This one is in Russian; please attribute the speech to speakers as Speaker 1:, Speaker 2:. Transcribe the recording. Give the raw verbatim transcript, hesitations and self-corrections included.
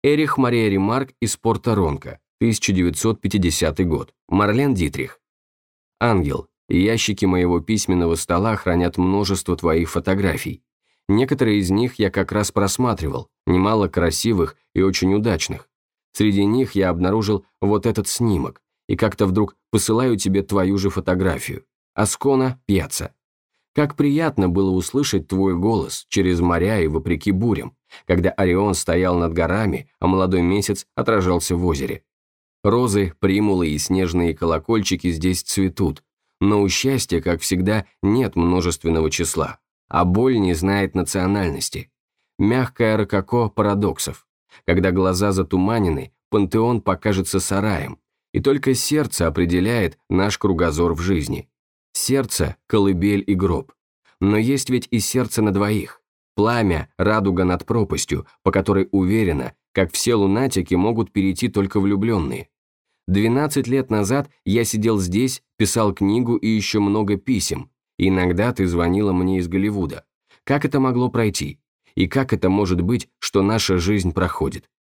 Speaker 1: Эрих Мария Ремарк из Порто-Ронко, тысяча девятьсот пятидесятый год. Марлен Дитрих. Ангел. Ящики моего письменного стола хранят множество твоих фотографий. Некоторые из них я как раз просматривал, немало красивых и очень удачных. Среди них я обнаружил вот этот снимок, и как-то вдруг посылаю тебе твою же фотографию. Аскона Пьяцца. Как приятно было услышать твой голос через моря и вопреки бурям, когда Орион стоял над горами, а молодой месяц отражался в озере. Розы, примулы и снежные колокольчики здесь цветут, но у счастья, как всегда, нет множественного числа, а боль не знает национальности. Мягкое рококо парадоксов. Когда глаза затуманены, пантеон покажется сараем, и только сердце определяет наш кругозор в жизни. Сердце, колыбель и гроб. Но есть ведь и сердце на двоих. Пламя, радуга над пропастью, по которой уверенно, как все лунатики, могут перейти только влюбленные. Двенадцать лет назад я сидел здесь, писал книгу и еще много писем, и иногда ты звонила мне из Голливуда. Как это могло пройти? И как это может быть, что наша жизнь проходит?